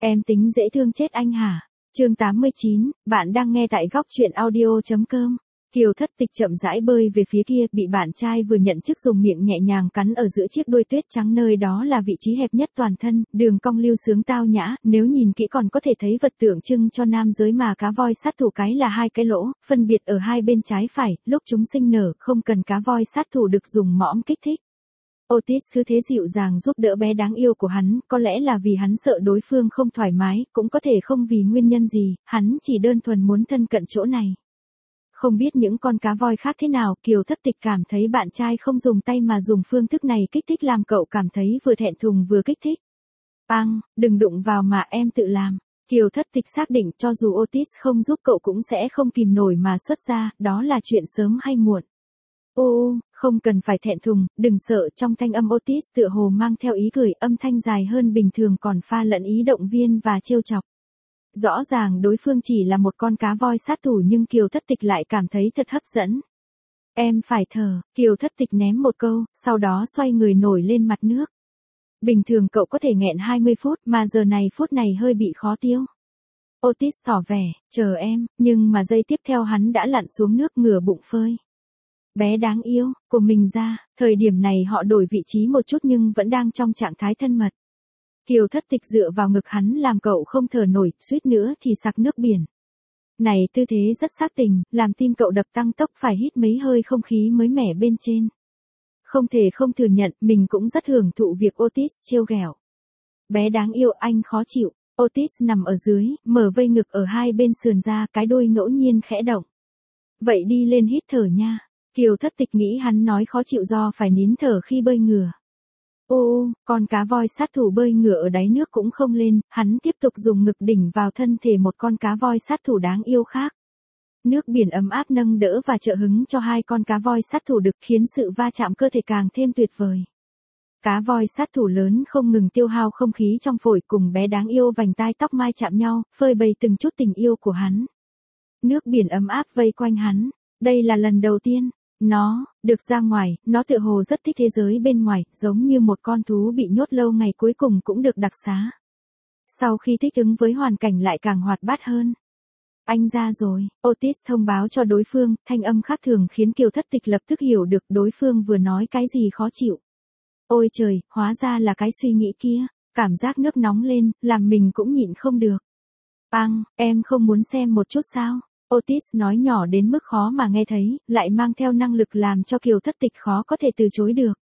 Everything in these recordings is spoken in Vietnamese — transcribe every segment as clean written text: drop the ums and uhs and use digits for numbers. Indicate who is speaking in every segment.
Speaker 1: Em tính dễ thương chết anh hả? Chương 89, bạn đang nghe tại góc truyện audio.com. Kiều Thất Tịch chậm rãi bơi về phía kia, bị bạn trai vừa nhận chức dùng miệng nhẹ nhàng cắn ở giữa chiếc đuôi tuyết trắng, nơi đó là vị trí hẹp nhất toàn thân, đường cong lưu sướng tao nhã, nếu nhìn kỹ còn có thể thấy vật tượng trưng cho nam giới mà cá voi sát thủ cái là hai cái lỗ, phân biệt ở hai bên trái phải, lúc chúng sinh nở, không cần cá voi sát thủ được dùng mõm kích thích. Otis cứ thế dịu dàng giúp đỡ bé đáng yêu của hắn, có lẽ là vì hắn sợ đối phương không thoải mái, cũng có thể không vì nguyên nhân gì, hắn chỉ đơn thuần muốn thân cận chỗ này. Không biết những con cá voi khác thế nào, Kiều Thất Tịch cảm thấy bạn trai không dùng tay mà dùng phương thức này kích thích làm cậu cảm thấy vừa thẹn thùng vừa kích thích. Đừng đụng vào mà em tự làm. Kiều Thất Tịch xác định cho dù Otis không giúp cậu cũng sẽ không kìm nổi mà xuất ra, đó là chuyện sớm hay muộn. Không cần phải thẹn thùng, đừng sợ, trong thanh âm Otis tựa hồ mang theo ý cười, âm thanh dài hơn bình thường còn pha lẫn ý động viên và trêu chọc. Rõ ràng đối phương chỉ là một con cá voi sát thủ nhưng Kiều Thất Tịch lại cảm thấy thật hấp dẫn. Em phải thở, Kiều Thất Tịch ném một câu, sau đó xoay người nổi lên mặt nước. Bình thường cậu có thể nghẹn 20 phút mà giờ này phút này hơi bị khó tiêu. Otis tỏ vẻ, chờ em, nhưng mà giây tiếp theo hắn đã lặn xuống nước ngửa bụng phơi. Bé đáng yêu, của mình ra, thời điểm này họ đổi vị trí một chút nhưng vẫn đang trong trạng thái thân mật. Kiều Thất Tịch dựa vào ngực hắn làm cậu không thở nổi, suýt nữa thì sặc nước biển. Này tư thế rất xác tình, làm tim cậu đập tăng tốc, phải hít mấy hơi không khí mới mẻ bên trên. Không thể không thừa nhận, mình cũng rất hưởng thụ việc Otis trêu ghẹo. Bé đáng yêu, anh khó chịu. Otis nằm ở dưới, mở vây ngực ở hai bên sườn ra, cái đuôi ngẫu nhiên khẽ động. Vậy đi lên hít thở nha. Kiều Thất Tịch nghĩ hắn nói khó chịu do phải nín thở khi bơi ngửa. Con cá voi sát thủ bơi ngửa ở đáy nước cũng không lên, hắn tiếp tục dùng ngực đỉnh vào thân thể một con cá voi sát thủ đáng yêu khác. Nước biển ấm áp nâng đỡ và trợ hứng cho hai con cá voi sát thủ đực, khiến sự va chạm cơ thể càng thêm tuyệt vời. Cá voi sát thủ lớn không ngừng tiêu hao không khí trong phổi, cùng bé đáng yêu vành tai tóc mai chạm nhau, phơi bày từng chút tình yêu của hắn. Nước biển ấm áp vây quanh hắn, đây là lần đầu tiên nó được ra ngoài, nó tựa hồ rất thích thế giới bên ngoài, giống như một con thú bị nhốt lâu ngày cuối cùng cũng được đặc xá. Sau khi thích ứng với hoàn cảnh lại càng hoạt bát hơn. Anh ra rồi, Otis thông báo cho đối phương, thanh âm khác thường khiến Kiều Thất Tịch lập tức hiểu được đối phương vừa nói cái gì khó chịu. Ôi trời, hóa ra là cái suy nghĩ kia, cảm giác nước nóng lên, làm mình cũng nhịn không được. Em không muốn xem một chút sao? Otis nói nhỏ đến mức khó mà nghe thấy, lại mang theo năng lực làm cho Kiều Thất Tịch khó có thể từ chối được.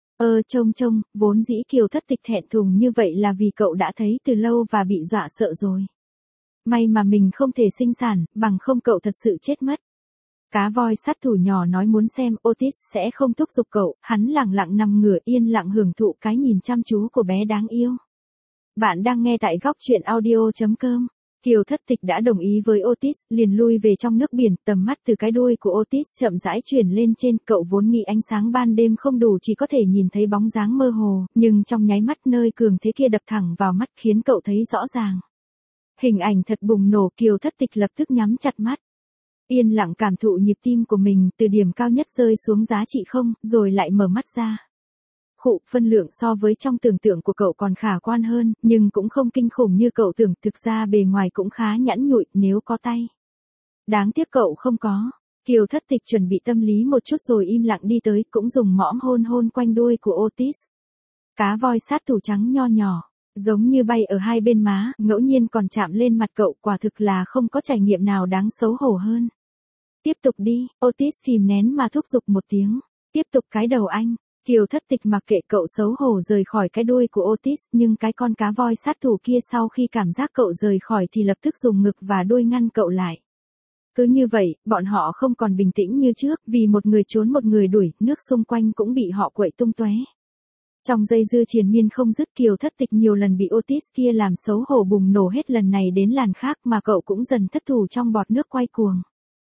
Speaker 1: Trông, vốn dĩ Kiều Thất Tịch thẹn thùng như vậy là vì cậu đã thấy từ lâu và bị dọa sợ rồi. May mà mình không thể sinh sản, bằng không cậu thật sự chết mất. Cá voi sát thủ nhỏ nói muốn xem, Otis sẽ không thúc giục cậu, hắn lẳng lặng nằm ngửa yên lặng hưởng thụ cái nhìn chăm chú của bé đáng yêu. Bạn đang nghe tại góc truyện audio.com. Kiều Thất Tịch đã đồng ý với Otis, liền lui về trong nước biển, tầm mắt từ cái đuôi của Otis chậm rãi chuyển lên trên, cậu vốn nghĩ ánh sáng ban đêm không đủ chỉ có thể nhìn thấy bóng dáng mơ hồ, nhưng trong nháy mắt nơi cường thế kia đập thẳng vào mắt khiến cậu thấy rõ ràng. Hình ảnh thật bùng nổ, Kiều Thất Tịch lập tức nhắm chặt mắt. Yên lặng cảm thụ nhịp tim của mình từ điểm cao nhất rơi xuống giá trị 0, rồi lại mở mắt ra. Phân lượng so với trong tưởng tượng của cậu còn khả quan hơn, nhưng cũng không kinh khủng như cậu tưởng, thực ra bề ngoài cũng khá nhẵn nhụi, nếu có tay. Đáng tiếc cậu không có. Kiều Thất Tịch chuẩn bị tâm lý một chút rồi im lặng đi tới, cũng dùng mõm hôn quanh đuôi của Otis. Cá voi sát thủ trắng nho nhỏ, giống như bay ở hai bên má, ngẫu nhiên còn chạm lên mặt cậu, quả thực là không có trải nghiệm nào đáng xấu hổ hơn. Tiếp tục đi, Otis kìm nén mà thúc giục một tiếng. Tiếp tục cái đầu anh. Kiều Thất Tịch mặc kệ cậu xấu hổ rời khỏi cái đuôi của Otis, nhưng cái con cá voi sát thủ kia sau khi cảm giác cậu rời khỏi thì lập tức dùng ngực và đuôi ngăn cậu lại. Cứ như vậy, bọn họ không còn bình tĩnh như trước, vì một người trốn một người đuổi, nước xung quanh cũng bị họ quậy tung tóe. Trong dây dưa triền miên không dứt, Kiều Thất Tịch nhiều lần bị Otis kia làm xấu hổ bùng nổ hết lần này đến lần khác mà cậu cũng dần thất thủ trong bọt nước quay cuồng.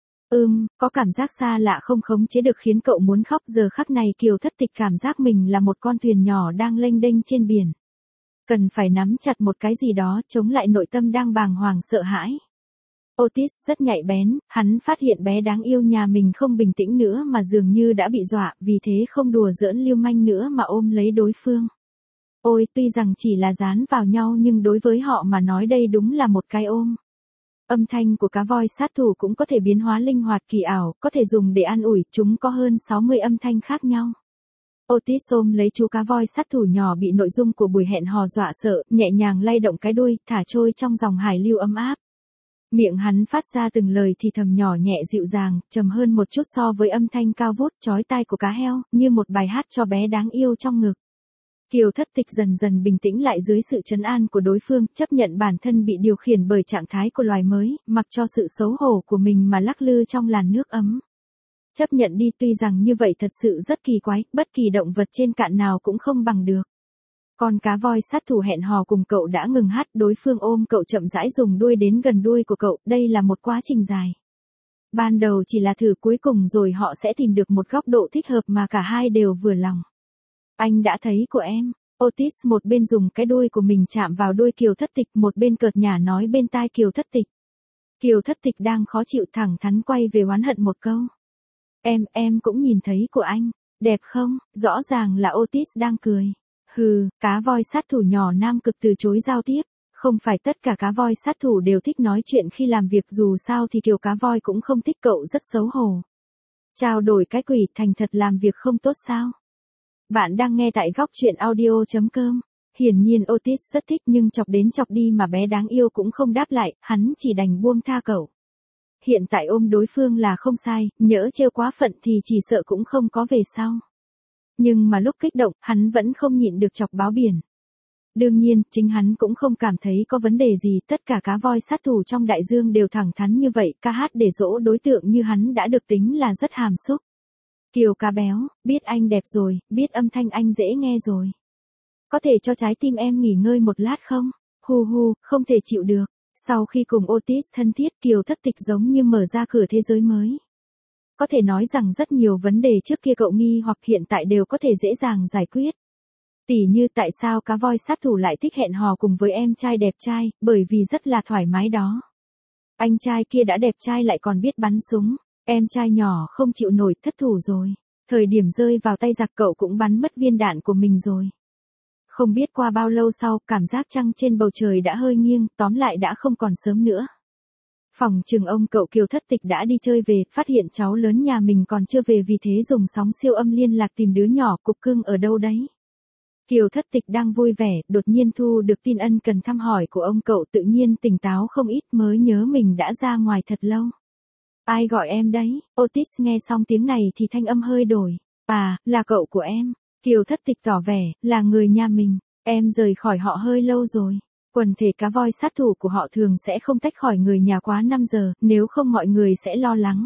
Speaker 1: Có cảm giác xa lạ không khống chế được khiến cậu muốn khóc, giờ khắc này Kiều Thất Tịch cảm giác mình là một con thuyền nhỏ đang lênh đênh trên biển. Cần phải nắm chặt một cái gì đó chống lại nội tâm đang bàng hoàng sợ hãi. Otis rất nhạy bén, hắn phát hiện bé đáng yêu nhà mình không bình tĩnh nữa mà dường như đã bị dọa, vì thế không đùa giỡn lưu manh nữa mà ôm lấy đối phương. Ôi, tuy rằng chỉ là dán vào nhau nhưng đối với họ mà nói đây đúng là một cái ôm. Âm thanh của cá voi sát thủ cũng có thể biến hóa linh hoạt kỳ ảo, có thể dùng để an ủi, chúng có hơn 60 âm thanh khác nhau. Otis ôm lấy chú cá voi sát thủ nhỏ bị nội dung của buổi hẹn hò dọa sợ, nhẹ nhàng lay động cái đuôi, thả trôi trong dòng hải lưu ấm áp. Miệng hắn phát ra từng lời thì thầm nhỏ nhẹ dịu dàng, trầm hơn một chút so với âm thanh cao vút chói tai của cá heo, như một bài hát cho bé đáng yêu trong ngực. Kiều Thất Tịch dần dần bình tĩnh lại dưới sự trấn an của đối phương, chấp nhận bản thân bị điều khiển bởi trạng thái của loài mới, mặc cho sự xấu hổ của mình mà lắc lư trong làn nước ấm. Chấp nhận đi, tuy rằng như vậy thật sự rất kỳ quái, bất kỳ động vật trên cạn nào cũng không bằng được. Con cá voi sát thủ hẹn hò cùng cậu đã ngừng hát, đối phương ôm cậu chậm rãi dùng đuôi đến gần đuôi của cậu, đây là một quá trình dài. Ban đầu chỉ là thử, cuối cùng rồi họ sẽ tìm được một góc độ thích hợp mà cả hai đều vừa lòng. Anh đã thấy của em. Otis một bên dùng cái đuôi của mình chạm vào đuôi Kiều Thất Tịch, một bên cợt nhả nói bên tai Kiều Thất Tịch. Kiều Thất Tịch đang khó chịu thẳng thắn quay về oán hận một câu. Em cũng nhìn thấy của anh. Đẹp không? Rõ ràng là Otis đang cười. Hừ, cá voi sát thủ nhỏ Nam Cực từ chối giao tiếp. Không phải tất cả cá voi sát thủ đều thích nói chuyện khi làm việc, dù sao thì Kiều cá voi cũng không thích cậu, rất xấu hổ. Trao đổi cái quỷ, thành thật làm việc không tốt sao? Bạn đang nghe tại góc truyện audio.com. Hiển nhiên Otis rất thích nhưng chọc đến chọc đi mà bé đáng yêu cũng không đáp lại, hắn chỉ đành buông tha cậu. Hiện tại ôm đối phương là không sai, nhỡ trêu quá phận thì chỉ sợ cũng không có về sau. Nhưng mà lúc kích động, hắn vẫn không nhịn được chọc báo biển. Đương nhiên, chính hắn cũng không cảm thấy có vấn đề gì, tất cả cá voi sát thủ trong đại dương đều thẳng thắn như vậy, ca hát để dỗ đối tượng như hắn đã được tính là rất hàm xúc. Kiều cá béo, biết anh đẹp rồi, biết âm thanh anh dễ nghe rồi. Có thể cho trái tim em nghỉ ngơi một lát không? Hu hu, không thể chịu được. Sau khi cùng Otis thân thiết, Kiều Thất Tịch giống như mở ra cửa thế giới mới. Có thể nói rằng rất nhiều vấn đề trước kia cậu nghi hoặc hiện tại đều có thể dễ dàng giải quyết. Tỉ như tại sao cá voi sát thủ lại thích hẹn hò cùng với em trai đẹp trai, bởi vì rất là thoải mái đó. Anh trai kia đã đẹp trai lại còn biết bắn súng, em trai nhỏ không chịu nổi, thất thủ rồi. Thời điểm rơi vào tay giặc cậu cũng bắn mất viên đạn của mình rồi. Không biết qua bao lâu sau, cảm giác trăng trên bầu trời đã hơi nghiêng, tóm lại đã không còn sớm nữa. Phòng trừng ông cậu Kiều Thất Tịch đã đi chơi về, phát hiện cháu lớn nhà mình còn chưa về, vì thế dùng sóng siêu âm liên lạc tìm đứa nhỏ cục cưng ở đâu đấy. Kiều Thất Tịch đang vui vẻ, đột nhiên thu được tin ân cần thăm hỏi của ông cậu, tự nhiên tỉnh táo không ít, mới nhớ mình đã ra ngoài thật lâu. Ai gọi em đấy? Otis nghe xong tiếng này thì thanh âm hơi đổi. À, là cậu của em. Kiều Thất Tịch tỏ vẻ, là người nhà mình. Em rời khỏi họ hơi lâu rồi. Quần thể cá voi sát thủ của họ thường sẽ không tách khỏi người nhà quá 5 giờ, nếu không mọi người sẽ lo lắng.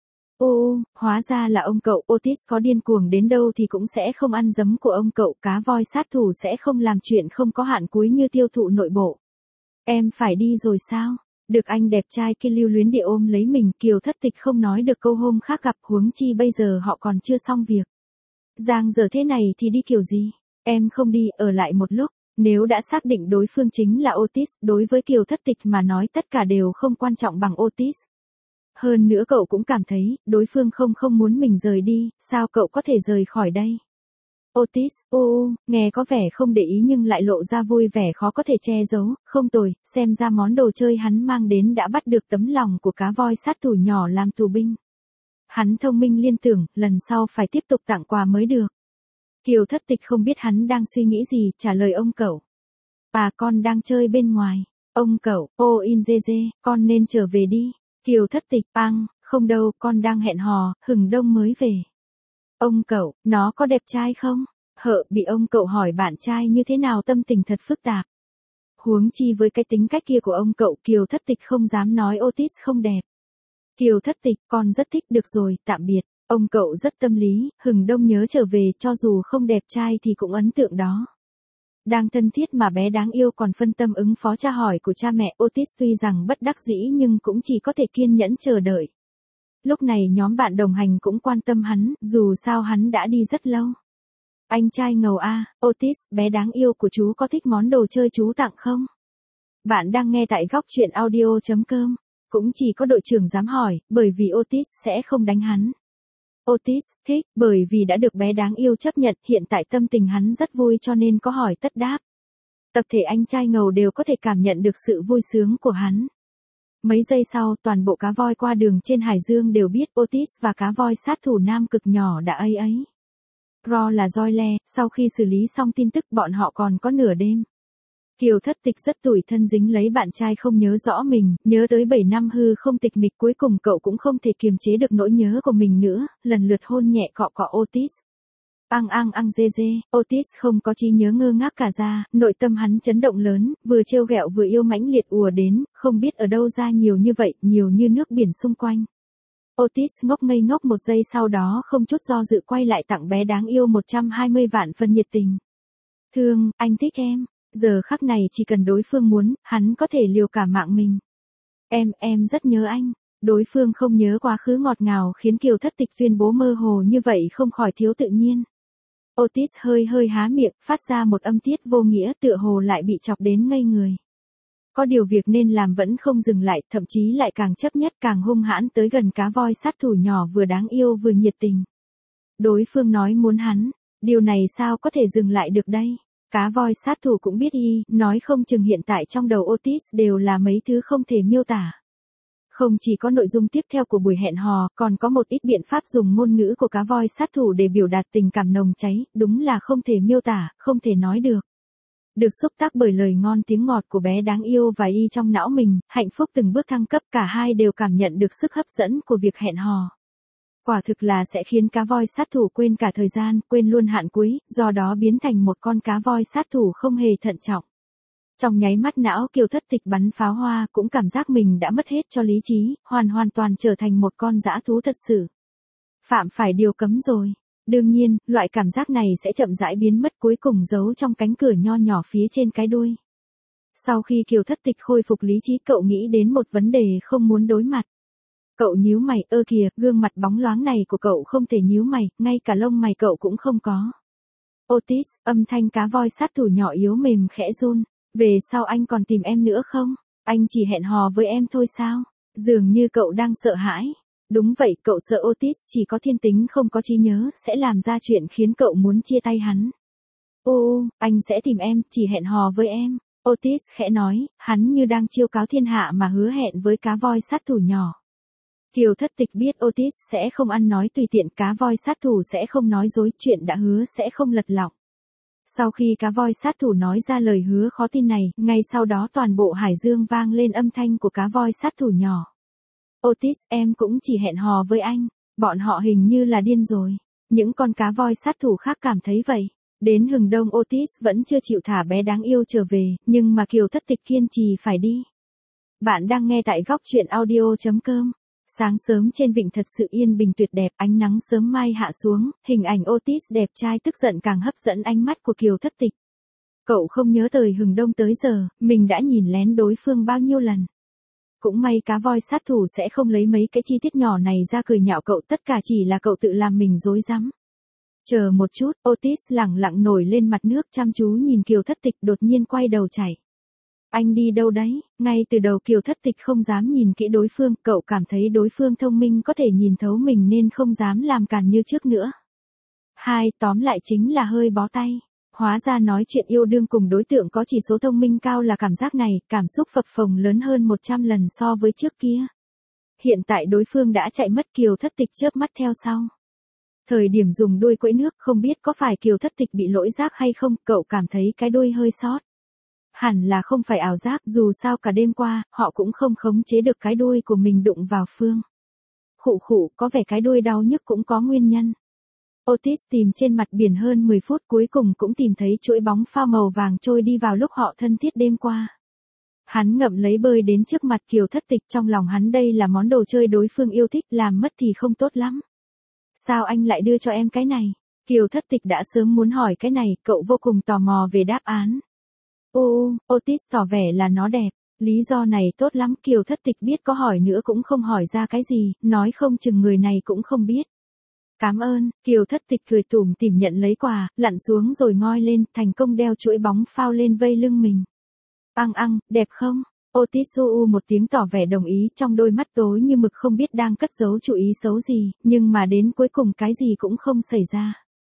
Speaker 1: Ô, hóa ra là ông cậu. Otis có điên cuồng đến đâu thì cũng sẽ không ăn dấm của ông cậu, cá voi sát thủ sẽ không làm chuyện không có hạn cuối như tiêu thụ nội bộ. Em phải đi rồi sao? Được anh đẹp trai kia lưu luyến địa ôm lấy mình, Kiều Thất Tịch không nói được câu hôm khác gặp, huống chi bây giờ họ còn chưa xong việc. Giang giờ thế này thì đi kiểu gì? Em không đi, ở lại một lúc. Nếu đã xác định đối phương chính là Otis, đối với Kiều Thất Tịch mà nói tất cả đều không quan trọng bằng Otis. Hơn nữa cậu cũng cảm thấy, đối phương không muốn mình rời đi, sao cậu có thể rời khỏi đây? Otis, nghe có vẻ không để ý nhưng lại lộ ra vui vẻ khó có thể che giấu, không tồi, xem ra món đồ chơi hắn mang đến đã bắt được tấm lòng của cá voi sát thủ nhỏ làm tù binh. Hắn thông minh liên tưởng, lần sau phải tiếp tục tặng quà mới được. Kiều Thất Tịch không biết hắn đang suy nghĩ gì, trả lời ông cậu. À, con đang chơi bên ngoài. Ông cậu, Injeze, con nên trở về đi. Kiều Thất Tịch, không đâu, con đang hẹn hò, hừng đông mới về. Ông cậu, nó có đẹp trai không? Bị ông cậu hỏi bạn trai như thế nào, tâm tình thật phức tạp. Huống chi với cái tính cách kia của ông cậu, Kiều Thất Tịch không dám nói Otis không đẹp. Kiều Thất Tịch, con rất thích, được rồi, tạm biệt. Ông cậu rất tâm lý, hừng đông nhớ trở về, cho dù không đẹp trai thì cũng ấn tượng đó. Đang thân thiết mà bé đáng yêu còn phân tâm ứng phó tra hỏi của cha mẹ, Otis tuy rằng bất đắc dĩ nhưng cũng chỉ có thể kiên nhẫn chờ đợi. Lúc này nhóm bạn đồng hành cũng quan tâm hắn, dù sao hắn đã đi rất lâu. Anh trai ngầu a, Otis, bé đáng yêu của chú có thích món đồ chơi chú tặng không? Bạn đang nghe tại góc truyện audio.com. Cũng chỉ có đội trưởng dám hỏi, bởi vì Otis sẽ không đánh hắn. Otis, thích, bởi vì đã được bé đáng yêu chấp nhận, hiện tại tâm tình hắn rất vui cho nên có hỏi tất đáp. Tập thể anh trai ngầu đều có thể cảm nhận được sự vui sướng của hắn. Mấy giây sau, toàn bộ cá voi qua đường trên Hải Dương đều biết Otis và cá voi sát thủ nam cực nhỏ đã ấy. Ro là roi le, sau khi xử lý xong tin tức bọn họ còn có nửa đêm. Kiều Thất Tịch rất tủi thân dính lấy bạn trai không nhớ rõ mình, nhớ tới 7 năm hư không tịch mịch, cuối cùng cậu cũng không thể kiềm chế được nỗi nhớ của mình nữa, lần lượt hôn nhẹ cọ cọ Otis. Dê dê, Otis không có trí nhớ ngơ ngác cả ra, nội tâm hắn chấn động lớn, vừa trêu ghẹo vừa yêu mãnh liệt ùa đến, không biết ở đâu ra nhiều như vậy, nhiều như nước biển xung quanh. Otis ngốc ngây ngốc một giây, sau đó không chút do dự quay lại tặng bé đáng yêu 120 vạn phần nhiệt tình. Thương, anh thích em. Giờ khắc này chỉ cần đối phương muốn, hắn có thể liều cả mạng mình. Em rất nhớ anh. Đối phương không nhớ quá khứ ngọt ngào khiến Kiều Thất Tịch tuyên bố mơ hồ như vậy không khỏi thiếu tự nhiên. Otis hơi há miệng, phát ra một âm tiết vô nghĩa, tựa hồ lại bị chọc đến ngây người. Có điều việc nên làm vẫn không dừng lại, thậm chí lại càng chấp nhất càng hung hãn tới gần cá voi sát thủ nhỏ vừa đáng yêu vừa nhiệt tình. Đối phương nói muốn hắn, điều này sao có thể dừng lại được đây? Cá voi sát thủ cũng biết nói không chừng hiện tại trong đầu Otis đều là mấy thứ không thể miêu tả. Không chỉ có nội dung tiếp theo của buổi hẹn hò, còn có một ít biện pháp dùng ngôn ngữ của cá voi sát thủ để biểu đạt tình cảm nồng cháy, đúng là không thể miêu tả, không thể nói được. Được xúc tác bởi lời ngon tiếng ngọt của bé đáng yêu và trong não mình, hạnh phúc từng bước thăng cấp, cả hai đều cảm nhận được sức hấp dẫn của việc hẹn hò. Quả thực là sẽ khiến cá voi sát thủ quên cả thời gian, quên luôn hạn cuối, do đó biến thành một con cá voi sát thủ không hề thận trọng. Trong nháy mắt não Kiều Thất Tịch bắn pháo hoa, cũng cảm giác mình đã mất hết cho lý trí, hoàn toàn trở thành một con dã thú thật sự. Phạm phải điều cấm rồi. Đương nhiên, loại cảm giác này sẽ chậm rãi biến mất, cuối cùng giấu trong cánh cửa nho nhỏ phía trên cái đuôi. Sau khi Kiều Thất Tịch khôi phục lý trí, cậu nghĩ đến một vấn đề không muốn đối mặt. Cậu nhíu mày, kìa, gương mặt bóng loáng này của cậu không thể nhíu mày, ngay cả lông mày cậu cũng không có. Otis, âm thanh cá voi sát thủ nhỏ yếu mềm khẽ run. Về sau anh còn tìm em nữa không? Anh chỉ hẹn hò với em thôi sao? Dường như cậu đang sợ hãi. Đúng vậy, cậu sợ Otis chỉ có thiên tính không có trí nhớ, sẽ làm ra chuyện khiến cậu muốn chia tay hắn. Anh sẽ tìm em, chỉ hẹn hò với em. Otis khẽ nói, hắn như đang chiêu cáo thiên hạ mà hứa hẹn với cá voi sát thủ nhỏ. Kiều Thất Tịch biết Otis sẽ không ăn nói tùy tiện, cá voi sát thủ sẽ không nói dối, chuyện đã hứa sẽ không lật lọng. Sau khi cá voi sát thủ nói ra lời hứa khó tin này, ngay sau đó toàn bộ Hải Dương vang lên âm thanh của cá voi sát thủ nhỏ. Otis, em cũng chỉ hẹn hò với anh. Bọn họ hình như là điên rồi. Những con cá voi sát thủ khác cảm thấy vậy. Đến hừng đông Otis vẫn chưa chịu thả bé đáng yêu trở về, nhưng mà Kiều Thất Tịch kiên trì phải đi. Bạn đang nghe tại góc truyện audio.com. Sáng sớm trên vịnh thật sự yên bình tuyệt đẹp, ánh nắng sớm mai hạ xuống, hình ảnh Otis đẹp trai tức giận càng hấp dẫn ánh mắt của Kiều Thất Tịch. Cậu không nhớ tới hừng đông tới giờ, mình đã nhìn lén đối phương bao nhiêu lần. Cũng may cá voi sát thủ sẽ không lấy mấy cái chi tiết nhỏ này ra cười nhạo cậu, tất cả chỉ là cậu tự làm mình rối rắm. Chờ một chút, Otis lẳng lặng nổi lên mặt nước chăm chú nhìn Kiều Thất Tịch, đột nhiên quay đầu chạy. Anh đi đâu đấy? Ngay từ đầu Kiều Thất Tịch không dám nhìn kỹ đối phương, cậu cảm thấy đối phương thông minh có thể nhìn thấu mình nên không dám làm càn như trước nữa. Tóm lại chính là hơi bó tay. Hóa ra nói chuyện yêu đương cùng đối tượng có chỉ số thông minh cao là cảm giác này, cảm xúc phập phồng lớn hơn 100 lần so với trước kia. Hiện tại đối phương đã chạy mất, Kiều Thất Tịch chớp mắt theo sau. Thời điểm dùng đuôi quẫy nước, không biết có phải Kiều Thất Tịch bị lỗi giác hay không, cậu cảm thấy cái đuôi hơi sót. Hẳn là không phải ảo giác, dù sao cả đêm qua, họ cũng không khống chế được cái đuôi của mình đụng vào Phương. Khụ, có vẻ cái đuôi đau nhức cũng có nguyên nhân. Otis tìm trên mặt biển hơn 10 phút, cuối cùng cũng tìm thấy chuỗi bóng phao màu vàng trôi đi vào lúc họ thân thiết đêm qua. Hắn ngậm lấy bơi đến trước mặt Kiều Thất Tịch, trong lòng hắn đây là món đồ chơi đối phương yêu thích, làm mất thì không tốt lắm. Sao anh lại đưa cho em cái này? Kiều Thất Tịch đã sớm muốn hỏi cái này, cậu vô cùng tò mò về đáp án. Otis tỏ vẻ là nó đẹp. Lý do này tốt lắm, Kiều Thất Tịch biết có hỏi nữa cũng không hỏi ra cái gì, nói không chừng người này cũng không biết. Cảm ơn, Kiều Thất Tịch cười tủm tỉm nhận lấy quà, lặn xuống rồi ngoi lên, thành công đeo chuỗi bóng phao lên vây lưng mình. Đẹp không? Otis một tiếng tỏ vẻ đồng ý, trong đôi mắt tối như mực không biết đang cất giấu chủ ý xấu gì, nhưng mà đến cuối cùng cái gì cũng không xảy ra.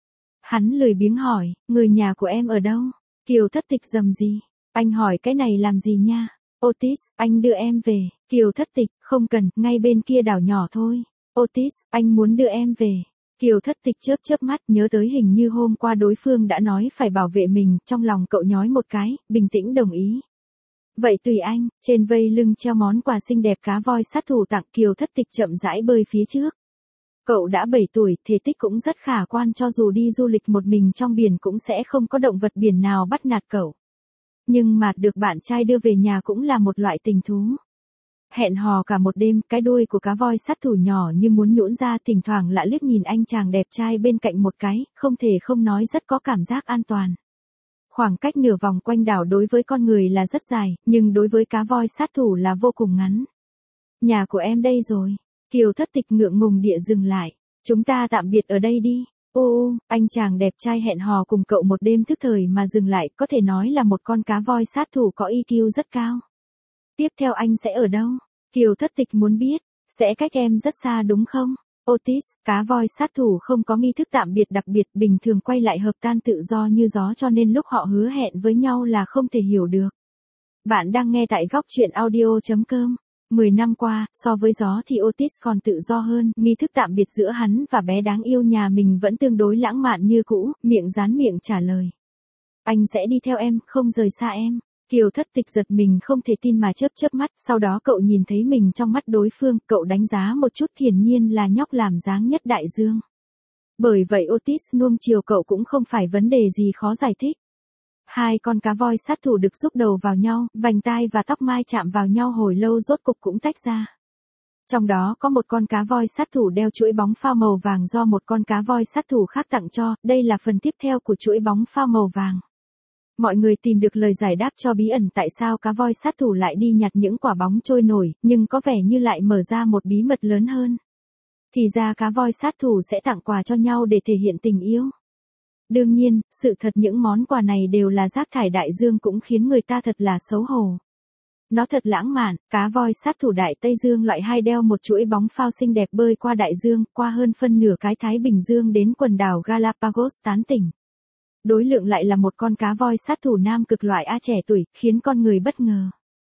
Speaker 1: Hắn lười biếng hỏi, người nhà của em ở đâu? Kiều Thất Tịch rầm gì? Anh hỏi cái này làm gì nha? Otis, anh đưa em về. Kiều Thất Tịch, không cần, ngay bên kia đảo nhỏ thôi. Otis, anh muốn đưa em về. Kiều Thất Tịch chớp chớp mắt, nhớ tới hình như hôm qua đối phương đã nói phải bảo vệ mình, trong lòng cậu nhói một cái, bình tĩnh đồng ý. Vậy tùy anh. Trên vây lưng treo món quà xinh đẹp cá voi sát thủ tặng. Kiều Thất Tịch chậm rãi bơi phía trước. Cậu đã 7 tuổi, thể tích cũng rất khả quan, cho dù đi du lịch một mình trong biển cũng sẽ không có động vật biển nào bắt nạt cậu. Nhưng mà được bạn trai đưa về nhà cũng là một loại tình thú. Hẹn hò cả một đêm, cái đuôi của cá voi sát thủ nhỏ như muốn nhũn ra, thỉnh thoảng lại liếc nhìn anh chàng đẹp trai bên cạnh một cái, không thể không nói rất có cảm giác an toàn. Khoảng cách nửa vòng quanh đảo đối với con người là rất dài, nhưng đối với cá voi sát thủ là vô cùng ngắn. Nhà của em đây rồi. Kiều Thất Tịch ngượng ngùng địa dừng lại. Chúng ta tạm biệt ở đây đi. Anh chàng đẹp trai hẹn hò cùng cậu một đêm thức thời mà dừng lại, có thể nói là một con cá voi sát thủ có EQ rất cao. Tiếp theo anh sẽ ở đâu? Kiều Thất Tịch muốn biết. Sẽ cách em rất xa đúng không? Otis, cá voi sát thủ không có nghi thức tạm biệt đặc biệt, bình thường quay lại hợp tan tự do như gió, cho nên lúc họ hứa hẹn với nhau là không thể hiểu được. Bạn đang nghe tại góc truyện audio.com. 10 năm qua, so với gió thì Otis còn tự do hơn, nghi thức tạm biệt giữa hắn và bé đáng yêu nhà mình vẫn tương đối lãng mạn như cũ, miệng dán miệng trả lời. Anh sẽ đi theo em, không rời xa em. Kiều Thất Tịch giật mình không thể tin mà chớp chớp mắt, sau đó cậu nhìn thấy mình trong mắt đối phương, cậu đánh giá một chút, hiển nhiên là nhóc làm dáng nhất đại dương. Bởi vậy Otis nuông chiều cậu cũng không phải vấn đề gì khó giải thích. Hai con cá voi sát thủ được xúc đầu vào nhau, vành tai và tóc mai chạm vào nhau hồi lâu rốt cục cũng tách ra. Trong đó có một con cá voi sát thủ đeo chuỗi bóng phao màu vàng do một con cá voi sát thủ khác tặng cho, đây là phần tiếp theo của chuỗi bóng phao màu vàng. Mọi người tìm được lời giải đáp cho bí ẩn tại sao cá voi sát thủ lại đi nhặt những quả bóng trôi nổi, nhưng có vẻ như lại mở ra một bí mật lớn hơn. Thì ra cá voi sát thủ sẽ tặng quà cho nhau để thể hiện tình yêu. Đương nhiên, sự thật những món quà này đều là rác thải đại dương cũng khiến người ta thật là xấu hổ. Nó thật lãng mạn, cá voi sát thủ Đại Tây Dương loại 2 đeo một chuỗi bóng phao xinh đẹp bơi qua đại dương, qua hơn phân nửa cái Thái Bình Dương đến quần đảo Galapagos tán tỉnh. Đối lượng lại là một con cá voi sát thủ nam cực loại A trẻ tuổi, khiến con người bất ngờ.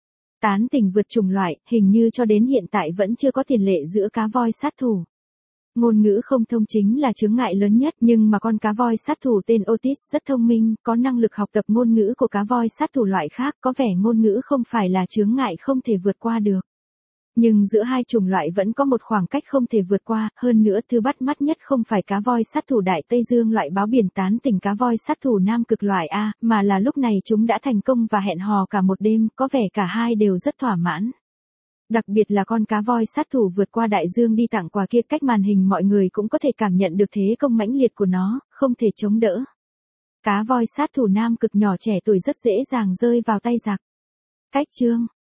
Speaker 1: Tán tỉnh vượt chủng loại, hình như cho đến hiện tại vẫn chưa có tiền lệ giữa cá voi sát thủ. Ngôn ngữ không thông chính là chướng ngại lớn nhất, nhưng mà con cá voi sát thủ tên Otis rất thông minh, có năng lực học tập ngôn ngữ của cá voi sát thủ loại khác, có vẻ ngôn ngữ không phải là chướng ngại không thể vượt qua được. Nhưng giữa hai chủng loại vẫn có một khoảng cách không thể vượt qua, hơn nữa thứ bắt mắt nhất không phải cá voi sát thủ Đại Tây Dương loại báo biển tán tỉnh cá voi sát thủ nam cực loại A, mà là lúc này chúng đã thành công và hẹn hò cả một đêm, có vẻ cả hai đều rất thỏa mãn. Đặc biệt là con cá voi sát thủ vượt qua đại dương đi tặng quà kia, cách màn hình mọi người cũng có thể cảm nhận được thế công mãnh liệt của nó, không thể chống đỡ. Cá voi sát thủ nam cực nhỏ trẻ tuổi rất dễ dàng rơi vào tay giặc. Cách chương